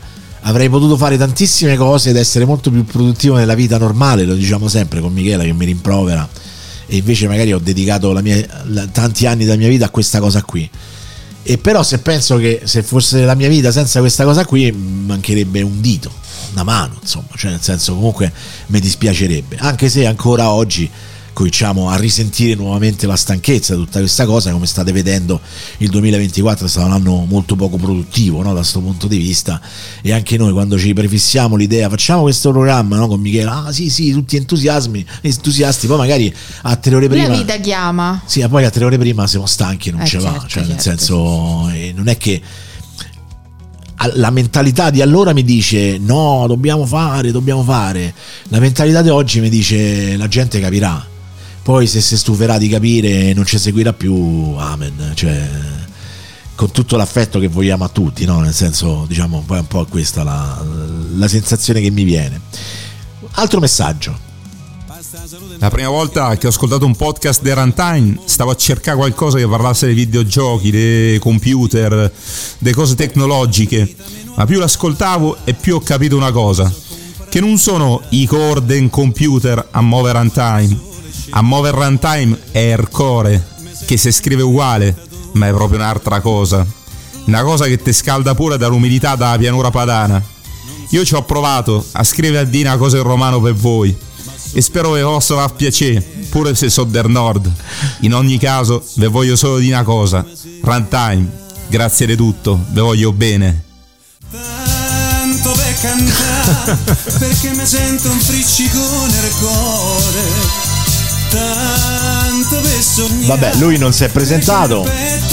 S2: avrei potuto fare tantissime cose ed essere molto più produttivo nella vita normale, lo diciamo sempre con Michela che mi rimprovera, e invece magari ho dedicato tanti anni della mia vita a questa cosa qui. E però se penso che se fosse la mia vita senza questa cosa qui mancherebbe un dito, una mano, insomma, cioè nel senso comunque mi dispiacerebbe, anche se ancora oggi cominciamo a risentire nuovamente la stanchezza di tutta questa cosa. Come state vedendo, il 2024 è stato un anno molto poco produttivo, no, da questo punto di vista, e anche noi quando ci prefissiamo l'idea facciamo questo programma, no, con Michela, sì, tutti entusiasti, poi magari a 3 ore prima
S3: la vita chiama,
S2: sì, poi a 3 ore prima siamo stanchi e non ce va, cioè nel senso non è che la mentalità di allora mi dice no, dobbiamo fare, la mentalità di oggi mi dice la gente capirà, poi se si stuferà di capire non ci seguirà più, amen, cioè con tutto l'affetto che vogliamo a tutti, no? Nel senso, diciamo, poi un po' questa la sensazione che mi viene. Altro messaggio.
S9: La prima volta che ho ascoltato un podcast di Runtime stavo a cercare qualcosa che parlasse dei videogiochi, dei computer, delle cose tecnologiche, ma più l'ascoltavo e più ho capito una cosa, che non sono i core del computer a muovere Runtime. A muovere Runtime è hardcore, che si scrive uguale, ma è proprio un'altra cosa, una cosa che ti scalda pure dall'umidità della pianura padana. Io ci ho provato a scrivere a di una cosa in romano per voi e spero vi possa far piacere, pure se so del nord. In ogni caso vi voglio solo di una cosa: Runtime, grazie di tutto, vi voglio bene.
S1: Tanto per cantare perché mi sento un friccicone nel cuore. Tanto per sognare.
S2: Vabbè, lui non si è presentato,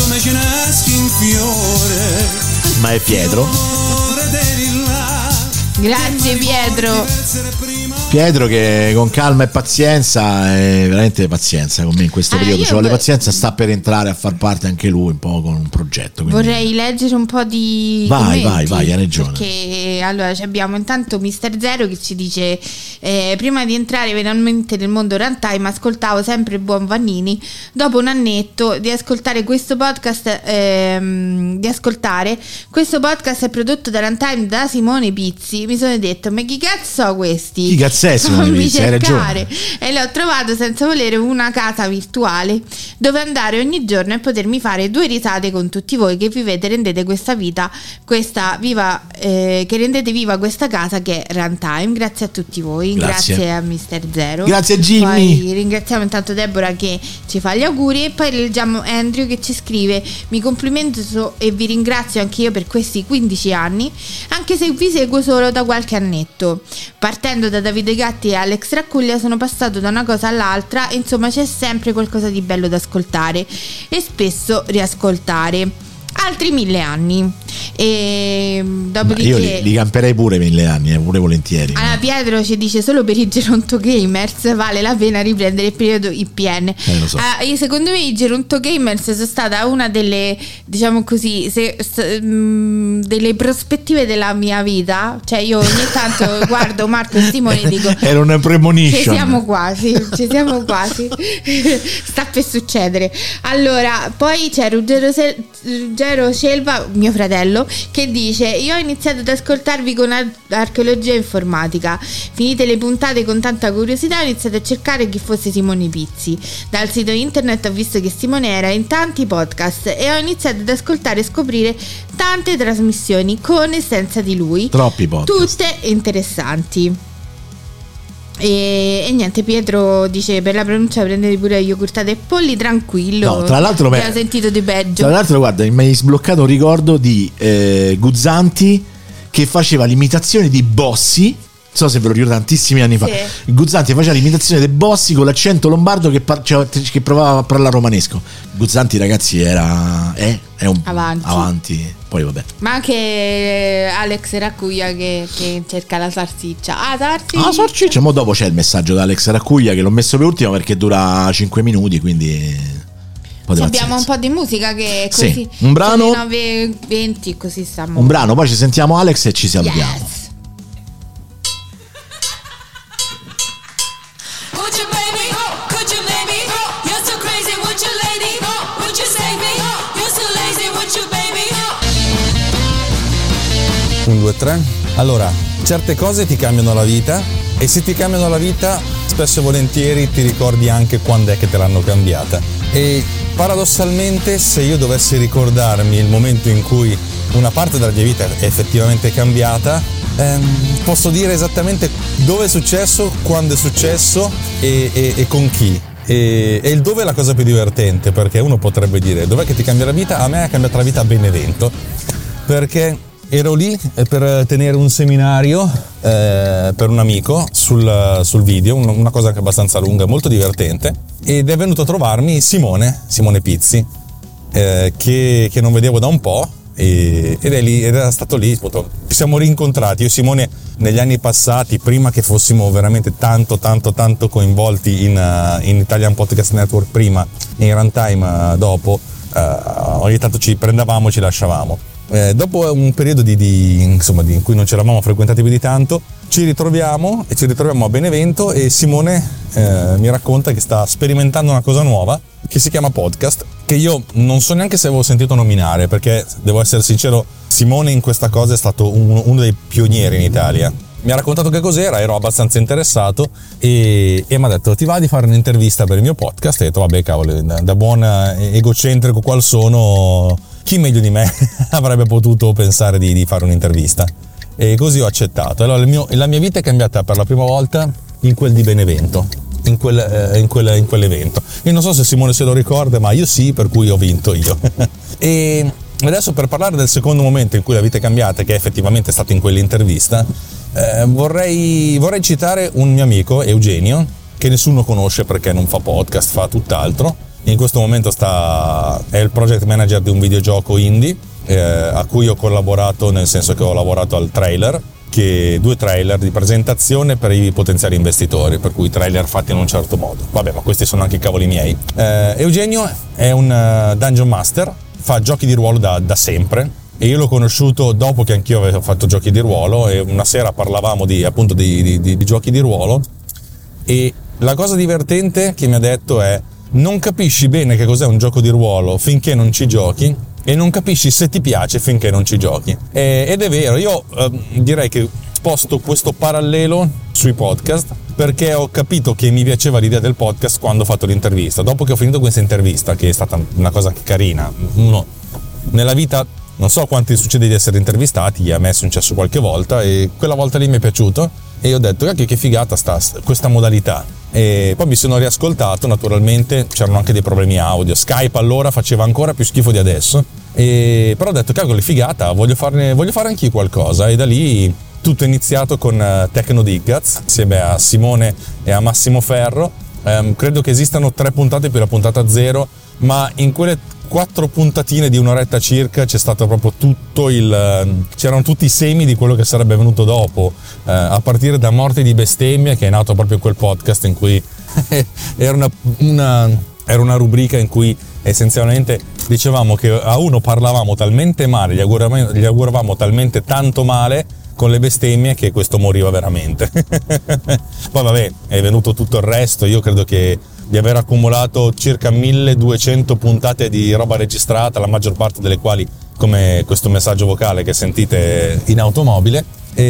S2: ma è Pietro.
S3: Grazie
S2: Pietro che con calma e pazienza, veramente pazienza con me in questo periodo, ci vuole pazienza, sta per entrare a far parte anche lui un po' con un progetto, quindi...
S3: Vorrei leggere un po' di
S2: vai, hai ragione,
S3: perché allora abbiamo intanto Mister Zero che ci dice prima di entrare veramente nel mondo Runtime ascoltavo sempre il buon Vannini, dopo un annetto di ascoltare questo podcast è prodotto da Runtime da Simone Pizzi, mi sono detto ma chi cazzo so questi?
S2: Chi cazzo è Simone Pizzi? Hai ragione.
S3: E l'ho trovato senza volere una casa virtuale dove andare ogni giorno e potermi fare 2 risate con tutti voi che vivete, rendete questa vita, che rendete viva questa casa che è Runtime. Grazie a tutti voi. Grazie a Mister Zero.
S2: Grazie a Jimmy.
S3: Poi ringraziamo intanto Deborah che ci fa gli auguri e poi leggiamo Andrew che ci scrive: mi complimento e vi ringrazio anche io per questi 15 anni, anche se vi seguo solo da qualche annetto. Partendo da Davide Gatti e Alex Raccuglia sono passato da una cosa all'altra, insomma c'è sempre qualcosa di bello da ascoltare e spesso riascoltare. Altri 1000 anni e dopodiché
S2: io li camperei pure 1000 anni, pure volentieri.
S3: Allora, Pietro ci dice solo per i Geronto Gamers vale la pena riprendere il periodo IPN.
S2: Lo so.
S3: Secondo me i Geronto Gamers sono stata una delle, diciamo così, delle prospettive della mia vita. Cioè io ogni tanto guardo Marco e Simone e dico
S2: era una premonition,
S3: ci siamo quasi sta per succedere. Allora poi c'è Ruggero Scelva, mio fratello, che dice: io ho iniziato ad ascoltarvi con archeologia informatica, finite le puntate con tanta curiosità ho iniziato a cercare chi fosse Simone Pizzi. Dal sito internet ho visto che Simone era in tanti podcast e ho iniziato ad ascoltare e scoprire tante trasmissioni con e senza di lui,
S2: troppi podcast,
S3: tutte interessanti. E niente, Pietro dice: per la pronuncia prendete pure yogurtate e polli, tranquillo.
S2: No, tra l'altro
S3: abbiamo sentito di peggio.
S2: Tra l'altro guarda, mi hai sbloccato un ricordo di Guzzanti che faceva l'imitazione di Bossi. Non so se ve lo ricordo, tantissimi anni fa. Guzzanti faceva l'imitazione dei Bossi con l'accento lombardo che provava a parlare romanesco. Guzzanti, ragazzi, è un avanti. Poi vabbè.
S3: Ma anche Alex Raccuglia che cerca la salsiccia.
S2: Salsiccia. Ma dopo c'è il messaggio da Alex Raccuglia che l'ho messo per ultimo perché dura 5 minuti, quindi
S3: abbiamo un po' di musica che così.
S2: Sì, un brano
S3: 9:20 così stiamo.
S2: Un brano, poi ci sentiamo Alex e ci salutiamo.
S3: Yes.
S11: Un, due, tre. Allora, certe cose ti cambiano la vita, e se ti cambiano la vita spesso e volentieri ti ricordi anche quando è che te l'hanno cambiata. E paradossalmente, se io dovessi ricordarmi il momento in cui una parte della mia vita è effettivamente cambiata, posso dire esattamente dove è successo, quando è successo e con chi. E il dove è la cosa più divertente, perché uno potrebbe dire: dov'è che ti cambia la vita? A me ha cambiato la vita a Benevento, perché ero lì per tenere un seminario per un amico sul video, una cosa anche abbastanza lunga, molto divertente, ed è venuto a trovarmi Simone Pizzi, che non vedevo da un po', ed era stato lì, appunto. Ci siamo rincontrati, io e Simone, negli anni passati, prima che fossimo veramente tanto coinvolti in Italian Podcast Network prima, in Runtime dopo, ogni tanto ci prendavamo e ci lasciavamo. Dopo un periodo in cui non ci eravamo frequentati più di tanto, ci ritroviamo a Benevento, e Simone mi racconta che sta sperimentando una cosa nuova che si chiama podcast, che io non so neanche se avevo sentito nominare, perché devo essere sincero, Simone in questa cosa è stato uno dei pionieri in Italia. Mi ha raccontato che cos'era, ero abbastanza interessato e mi ha detto: ti va di fare un'intervista per il mio podcast? E ho detto: vabbè, cavolo, da buon egocentrico qual sono, chi meglio di me avrebbe potuto pensare di fare un'intervista? E così ho accettato. Allora la mia vita è cambiata per la prima volta in quel di Benevento, in quell'evento. Io non so se Simone se lo ricorda, ma io sì, per cui ho vinto io. E adesso, per parlare del secondo momento in cui la vita è cambiata, che è effettivamente stato in quell'intervista, vorrei citare un mio amico, Eugenio, che nessuno conosce perché non fa podcast, fa tutt'altro. In questo momento è il project manager di un videogioco indie a cui ho collaborato, nel senso che ho lavorato al trailer, che 2 trailer di presentazione per i potenziali investitori, per cui trailer fatti in un certo modo. Vabbè, ma questi sono anche i cavoli miei. Eugenio è un Dungeon Master, fa giochi di ruolo da sempre, e io l'ho conosciuto dopo che anch'io avevo fatto giochi di ruolo, e una sera parlavamo appunto di giochi di ruolo, e la cosa divertente che mi ha detto è: non capisci bene che cos'è un gioco di ruolo finché non ci giochi, e non capisci se ti piace finché non ci giochi. Ed è vero, io direi che sposto questo parallelo sui podcast, perché ho capito che mi piaceva l'idea del podcast quando ho fatto l'intervista. Dopo che ho finito questa intervista, che è stata una cosa carina, uno nella vita non so quanti succede di essere intervistati, a me è successo qualche volta, e quella volta lì mi è piaciuto, e ho detto: che figata sta questa modalità. E poi mi sono riascoltato, naturalmente c'erano anche dei problemi audio, Skype allora faceva ancora più schifo di adesso, però ho detto: cavolo, figata, voglio fare anch'io qualcosa. E da lì tutto è iniziato con Techno Diggaz, insieme a Simone e a Massimo Ferro. Credo che esistano 3 puntate più la puntata 0, ma in quelle 4 puntatine di un'oretta circa c'è stato proprio c'erano tutti i semi di quello che sarebbe venuto dopo, a partire da Morte di bestemmia, che è nato proprio in quel podcast, in cui era una rubrica in cui essenzialmente dicevamo che a uno parlavamo talmente male, gli auguravamo talmente tanto male con le bestemmie, che questo moriva veramente. Poi vabbè, è venuto tutto il resto. Io credo che di aver accumulato circa 1200 puntate di roba registrata, la maggior parte delle quali come questo messaggio vocale che sentite in automobile.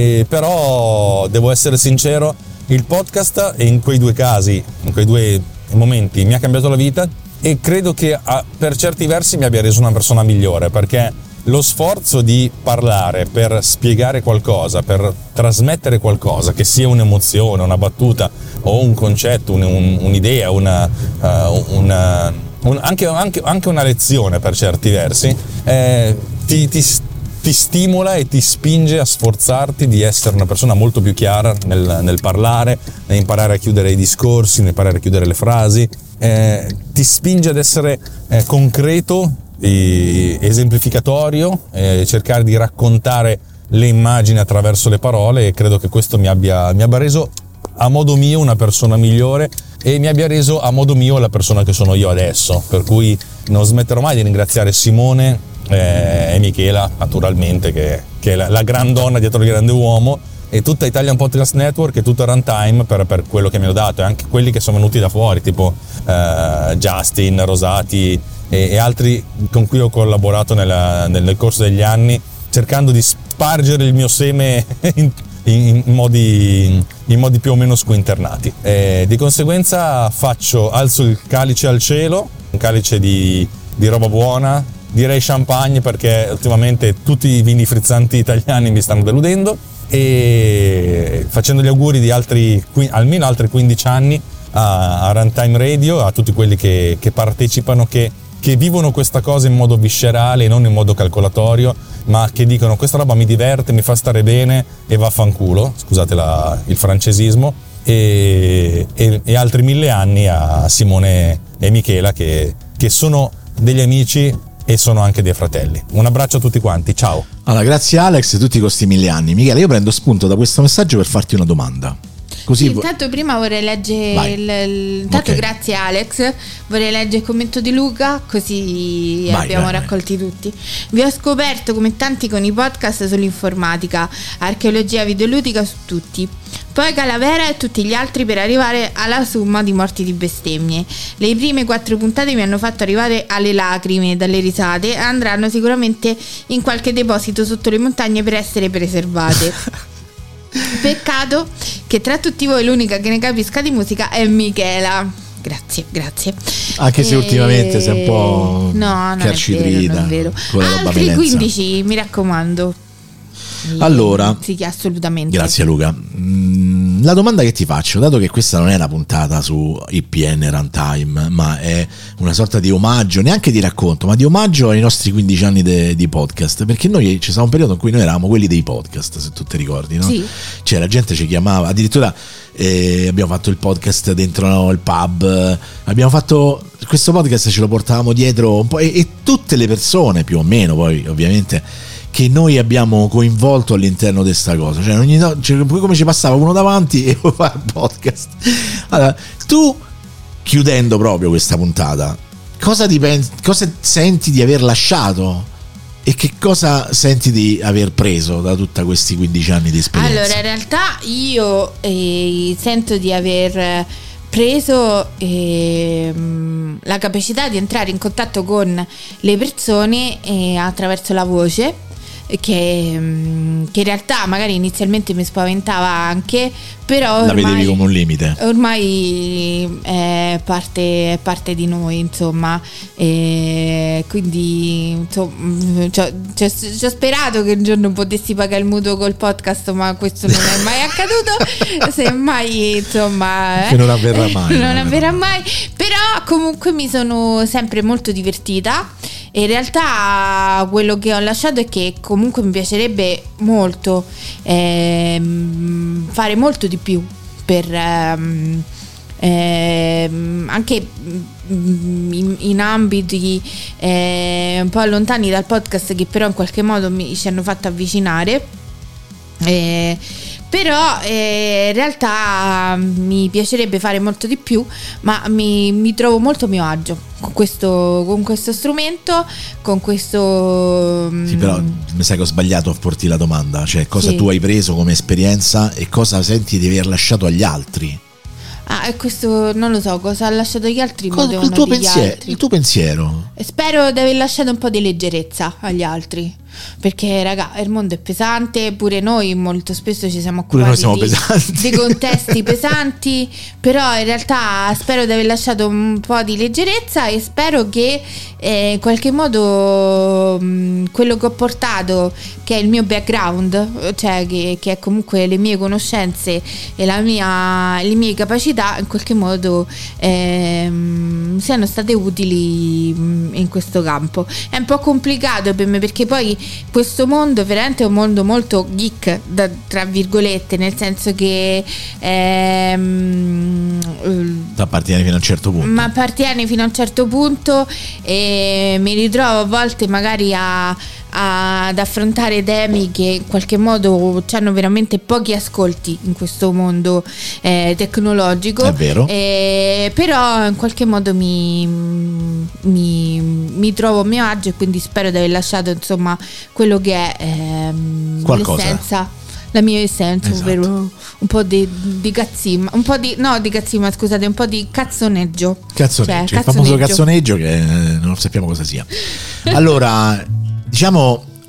S11: Però devo essere sincero, il podcast in quei 2 casi, in quei 2 momenti, mi ha cambiato la vita, e credo che per certi versi mi abbia reso una persona migliore, perché lo sforzo di parlare per spiegare qualcosa, per trasmettere qualcosa, che sia un'emozione, una battuta o un concetto, un'idea, anche una lezione per certi versi, ti stimola e ti spinge a sforzarti di essere una persona molto più chiara nel parlare, nel imparare a chiudere i discorsi, nel imparare a chiudere le frasi, ti spinge ad essere concreto, esemplificatorio, cercare di raccontare le immagini attraverso le parole, e credo che questo mi abbia reso a modo mio una persona migliore, e mi abbia reso a modo mio la persona che sono io adesso, per cui non smetterò mai di ringraziare Simone e Michela, naturalmente, che è la gran donna dietro il grande uomo, e tutta Italian Podcast Network e tutta Runtime per quello che mi hanno dato, e anche quelli che sono venuti da fuori, tipo Justin, Rosati e altri con cui ho collaborato nel corso degli anni, cercando di spargere il mio seme in modi più o meno squinternati. Di conseguenza alzo il calice al cielo, un calice di roba buona, direi champagne, perché ultimamente tutti i vini frizzanti italiani mi stanno deludendo, e facendo gli auguri di almeno altri 15 anni a Runtime Radio, a tutti quelli che partecipano, che vivono questa cosa in modo viscerale e non in modo calcolatorio, ma che dicono: questa roba mi diverte, mi fa stare bene e vaffanculo, scusate il francesismo, e altri 1000 anni a Simone e Michela, che sono degli amici e sono anche dei fratelli. Un abbraccio a tutti quanti, ciao.
S2: Allora, grazie Alex, tutti questi 1000 anni. Michele, io prendo spunto da questo messaggio per farti una domanda. Così
S3: intanto prima vorrei leggere intanto okay. Grazie Alex, vorrei leggere il commento di Luca, così abbiamo raccolti tutti. Vi ho scoperto come tanti con i podcast sull'informatica, archeologia videoludica, su tutti, poi Calavera e tutti gli altri, per arrivare alla somma di morti di bestemmie. Le prime 4 puntate mi hanno fatto arrivare alle lacrime dalle risate e andranno sicuramente in qualche deposito sotto le montagne per essere preservate. Peccato che tra tutti voi l'unica che ne capisca di musica è Michela. Grazie.
S2: Anche se ultimamente sei un po' carcitrita.
S3: Non è vero. Altri 15, mi raccomando.
S2: Allora,
S3: sì, assolutamente.
S2: Grazie Luca. La domanda che ti faccio, dato che questa non è una puntata su IPN Runtime, ma è una sorta di omaggio, neanche di racconto, ma di omaggio ai nostri 15 anni di podcast, perché noi c'è stato un periodo in cui noi eravamo quelli dei podcast, se tu ti ricordi, no? Sì. Cioè la gente ci chiamava, addirittura abbiamo fatto il podcast dentro il pub, abbiamo fatto questo podcast, ce lo portavamo dietro un po', e tutte le persone più o meno poi ovviamente che noi abbiamo coinvolto all'interno di sta cosa, cioè come ci passava uno davanti e fa il podcast. Allora, tu, chiudendo proprio questa puntata, cosa senti di aver lasciato e che cosa senti di aver preso da tutti questi 15 anni di esperienza?
S3: Allora, in realtà io sento di aver preso la capacità di entrare in contatto con le persone attraverso la voce, che in realtà magari inizialmente mi spaventava anche, però ormai,
S2: la vedevi come un limite.
S3: Ormai è parte di noi, insomma, e quindi insomma, ci ho sperato che un giorno potessi pagare il mutuo col podcast, ma questo non è mai accaduto. Semmai, insomma,
S2: che non avverrà mai.
S3: Non avverrà mai. Però comunque mi sono sempre molto divertita. E in realtà quello che ho lasciato è che comunque mi piacerebbe molto fare molto di più per anche in ambiti un po' lontani dal podcast, che però in qualche modo ci hanno fatto avvicinare. Però in realtà mi piacerebbe fare molto di più, ma mi trovo molto a mio agio con questo strumento, con questo.
S2: Sì, però mi sa che ho sbagliato a porti la domanda, cioè cosa tu hai preso come esperienza e cosa senti di aver lasciato agli altri?
S3: Questo non lo so, cosa ha lasciato agli altri.
S2: Il tuo pensiero.
S3: Spero di aver lasciato un po' di leggerezza agli altri, perché raga, il mondo è pesante, pure noi molto spesso ci siamo occupati di contesti pesanti, però in realtà spero di aver lasciato un po' di leggerezza e spero che in qualche modo quello che ho portato, che è il mio background, cioè che è comunque le mie conoscenze e le mie capacità, in qualche modo siano state utili in questo campo. È un po' complicato per me, perché poi questo mondo è veramente un mondo molto geek, tra virgolette, nel senso che
S2: appartiene fino a un certo punto.
S3: Ma appartiene fino a un certo punto, e mi ritrovo a volte magari ad affrontare temi che in qualche modo hanno veramente pochi ascolti in questo mondo tecnologico.
S2: È vero.
S3: Però in qualche modo mi trovo a mio agio, e quindi spero di aver lasciato insomma quello che è l'essenza, la mia essenza, esatto. Ovvero un po' di cazzima, un po' di cazzoneggio.
S2: Cioè, il famoso cazzoneggio che non sappiamo cosa sia. Allora, diciamo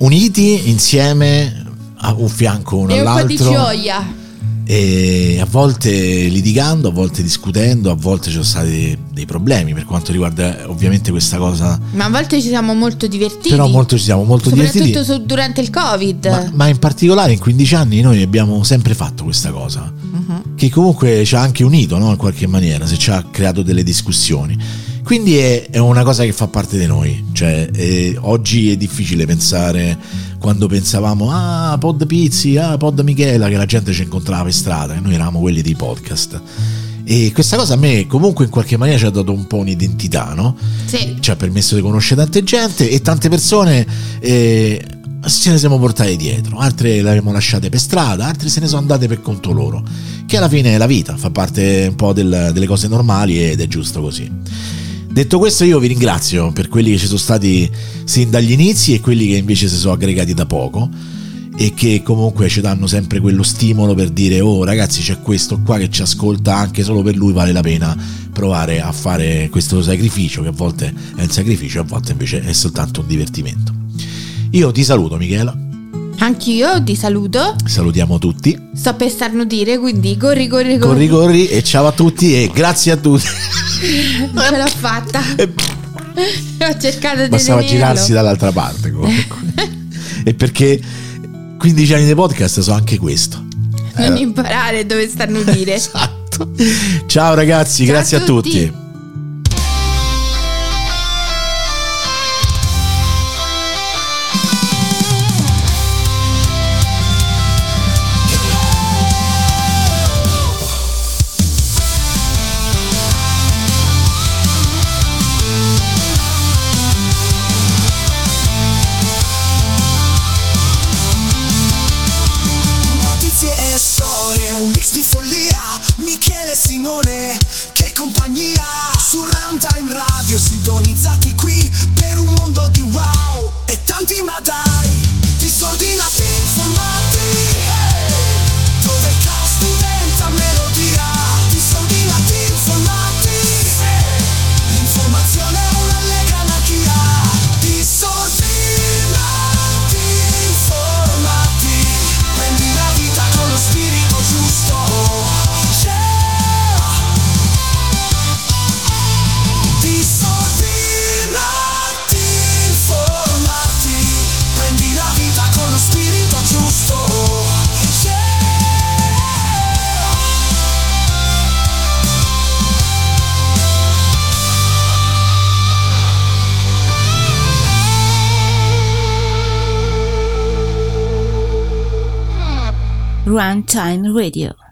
S2: uniti insieme a un fianco uno
S3: E un po'
S2: all'altro,
S3: di gioia.
S2: e a volte litigando, a volte discutendo, a volte ci sono stati dei problemi per quanto riguarda ovviamente questa cosa,
S3: Ma a volte ci siamo molto divertiti.
S2: però ci siamo molto divertiti,
S3: soprattutto durante il Covid.
S2: ma in particolare in 15 anni noi abbiamo sempre fatto questa cosa, che comunque ci ha anche unito, no? In qualche maniera, se ci ha creato delle discussioni. Quindi è una cosa che fa parte di noi, cioè oggi è difficile pensare, quando pensavamo Pod Pizzi, Pod Michela, che la gente ci incontrava per strada, e noi eravamo quelli dei podcast. E questa cosa a me comunque in qualche maniera ci ha dato un po' un'identità, no?
S3: Sì.
S2: Ci ha permesso di conoscere tante gente, e tante persone ce ne siamo portate dietro, altre le abbiamo lasciate per strada, altre se ne sono andate per conto loro, che alla fine è la vita, fa parte un po' delle cose normali ed è giusto così. Detto questo, io vi ringrazio per quelli che ci sono stati sin dagli inizi e quelli che invece si sono aggregati da poco, e che comunque ci danno sempre quello stimolo per dire: oh ragazzi, c'è questo qua che ci ascolta, anche solo per lui vale la pena provare a fare questo sacrificio, che a volte è un sacrificio, a volte invece è soltanto un divertimento. Io ti saluto, Michela.
S3: Anch'io ti saluto.
S2: Salutiamo tutti.
S3: Sto per starnutire, quindi corri.
S2: Corri, e ciao a tutti e grazie a tutti.
S3: Ce l'ho fatta. Ho cercato di
S2: Bastava
S3: tenerlo.
S2: girarsi dall'altra parte comunque. E perché 15 anni di podcast so anche questo.
S3: Non imparare dove starnutire.
S2: Esatto. Ciao ragazzi,
S3: Ciao
S2: grazie a tutti.
S1: Un mix di follia, Michele e Simone, che compagnia. Su Runtime Radio, sintonizzati qui per un mondo di wow e tanti ma dai, disordinati informati, dove il caos diventa melodia. Disordinati informati, l'informazione è un'allegra anarchia. Disordinati informati, prendi la vita con lo spirito giusto. Disordinati informati, prendi la vita con lo spirito giusto.
S7: Runtime Radio.